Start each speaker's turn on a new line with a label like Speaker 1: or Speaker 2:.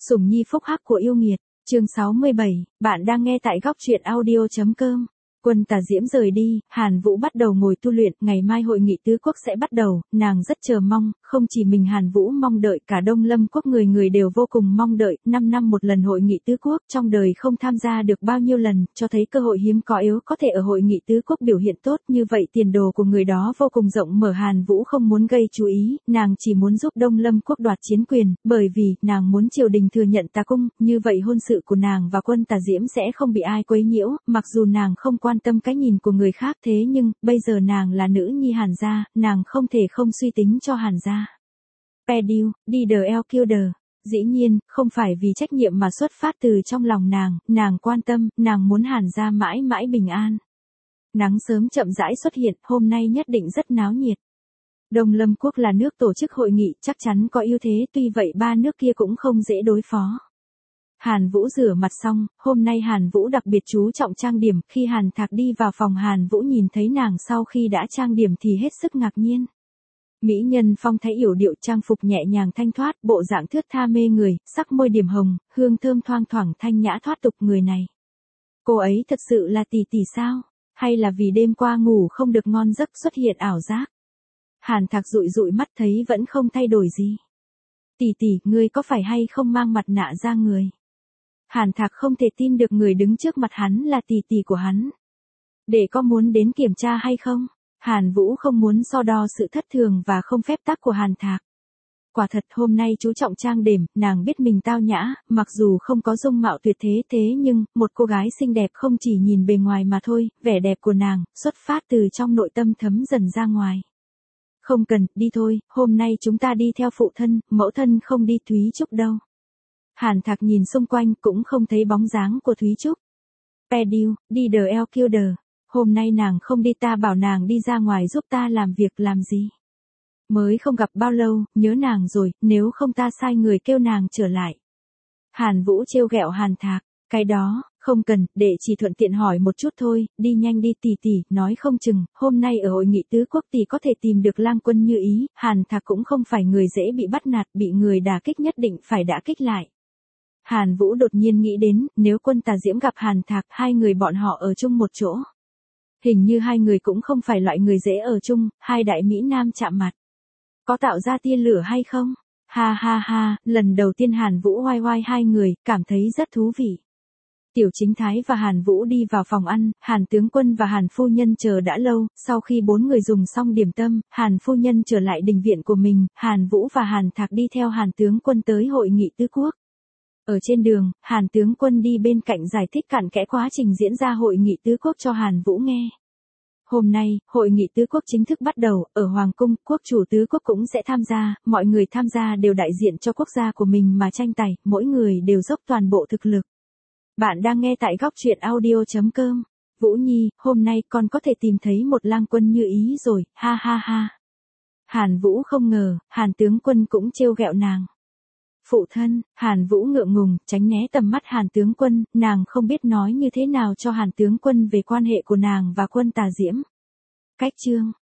Speaker 1: Sủng nhi phúc hắc của yêu nghiệt, chương 67, bạn đang nghe tại góc truyện audio.com. Quân Tà Diễm rời đi, Hàn Vũ bắt đầu ngồi tu luyện, ngày mai hội nghị tứ quốc sẽ bắt đầu, nàng rất chờ mong, không chỉ mình Hàn Vũ mong đợi, cả Đông Lâm quốc người người đều vô cùng mong đợi, 5 năm một lần hội nghị tứ quốc, trong đời không tham gia được bao nhiêu lần, cho thấy cơ hội hiếm có yếu có thể ở hội nghị tứ quốc biểu hiện tốt, như vậy tiền đồ của người đó vô cùng rộng mở. Hàn Vũ không muốn gây chú ý, nàng chỉ muốn giúp Đông Lâm quốc đoạt chiến quyền, bởi vì nàng muốn triều đình thừa nhận Tà cung, như vậy hôn sự của nàng và Quân Tà Diễm sẽ không bị ai quấy nhiễu, mặc dù nàng không quan tâm cái nhìn của người khác, thế nhưng bây giờ nàng là nữ nhi Hàn gia, nàng không thể không suy tính cho Hàn gia. Pediu, Leader Elkilder. Dĩ nhiên, không phải vì trách nhiệm mà xuất phát từ trong lòng nàng quan tâm, nàng muốn Hàn gia mãi mãi bình an. Nắng sớm chậm rãi xuất hiện, hôm nay nhất định rất náo nhiệt. Đông Lâm quốc là nước tổ chức hội nghị, chắc chắn có ưu thế, tuy vậy ba nước kia cũng không dễ đối phó. Hàn Vũ rửa mặt xong, hôm nay Hàn Vũ đặc biệt chú trọng trang điểm, khi Hàn Thạc đi vào phòng Hàn Vũ nhìn thấy nàng sau khi đã trang điểm thì hết sức ngạc nhiên. Mỹ nhân phong thái yểu điệu, trang phục nhẹ nhàng thanh thoát, bộ dạng thướt tha mê người, sắc môi điểm hồng, hương thơm thoang thoảng thanh nhã thoát tục. Người này, cô ấy thật sự là tỷ tỷ sao? Hay là vì đêm qua ngủ không được ngon giấc xuất hiện ảo giác? Hàn Thạc dụi dụi mắt thấy vẫn không thay đổi gì. Tỷ tỷ, ngươi có phải hay không mang mặt nạ ra người? Hàn Thạc không thể tin được người đứng trước mặt hắn là tỷ tỷ của hắn. Để có muốn đến kiểm tra hay không? Hàn Vũ không muốn so đo sự thất thường và không phép tắc của Hàn Thạc. Quả thật hôm nay chú trọng trang điểm, nàng biết mình tao nhã, mặc dù không có dung mạo tuyệt thế nhưng, một cô gái xinh đẹp không chỉ nhìn bề ngoài mà thôi, vẻ đẹp của nàng, xuất phát từ trong nội tâm thấm dần ra ngoài. Không cần, đi thôi, hôm nay chúng ta đi theo phụ thân, mẫu thân không đi Thúy Trúc đâu. Hàn Thạc nhìn xung quanh cũng không thấy bóng dáng của Thúy Trúc. Pediu, Leader Elkilder. Hôm nay nàng không đi, ta bảo nàng đi ra ngoài giúp ta làm việc làm gì. Mới không gặp bao lâu, nhớ nàng rồi, nếu không ta sai người kêu nàng trở lại. Hàn Vũ trêu ghẹo Hàn Thạc, cái đó, không cần, để chỉ thuận tiện hỏi một chút thôi, đi nhanh đi tỷ tỷ, nói không chừng, hôm nay ở hội nghị tứ quốc tỷ có thể tìm được lang quân như ý. Hàn Thạc cũng không phải người dễ bị bắt nạt, bị người đả kích nhất định phải đả kích lại. Hàn Vũ đột nhiên nghĩ đến, nếu Quân Tà Diễm gặp Hàn Thạc, hai người bọn họ ở chung một chỗ. Hình như hai người cũng không phải loại người dễ ở chung, hai đại Mỹ Nam chạm mặt. Có tạo ra tia lửa hay không? Ha ha ha, lần đầu tiên Hàn Vũ oai oai hai người, cảm thấy rất thú vị. Tiểu Chính Thái và Hàn Vũ đi vào phòng ăn, Hàn tướng quân và Hàn phu nhân chờ đã lâu, sau khi bốn người dùng xong điểm tâm, Hàn phu nhân trở lại đình viện của mình, Hàn Vũ và Hàn Thạc đi theo Hàn tướng quân tới hội nghị tứ quốc. Ở trên đường, Hàn tướng quân đi bên cạnh giải thích cặn kẽ quá trình diễn ra hội nghị tứ quốc cho Hàn Vũ nghe. Hôm nay, hội nghị tứ quốc chính thức bắt đầu, ở Hoàng cung, quốc chủ tứ quốc cũng sẽ tham gia, mọi người tham gia đều đại diện cho quốc gia của mình mà tranh tài, mỗi người đều dốc toàn bộ thực lực. Bạn đang nghe tại góc truyện audio.com. Vũ Nhi, hôm nay con có thể tìm thấy một lang quân như ý rồi, ha ha ha. Hàn Vũ không ngờ, Hàn tướng quân cũng trêu ghẹo nàng. Phụ thân, Hàn Vũ ngượng ngùng, tránh né tầm mắt Hàn tướng quân, nàng không biết nói như thế nào cho Hàn tướng quân về quan hệ của nàng và Quân Tà Diễm. Cách chương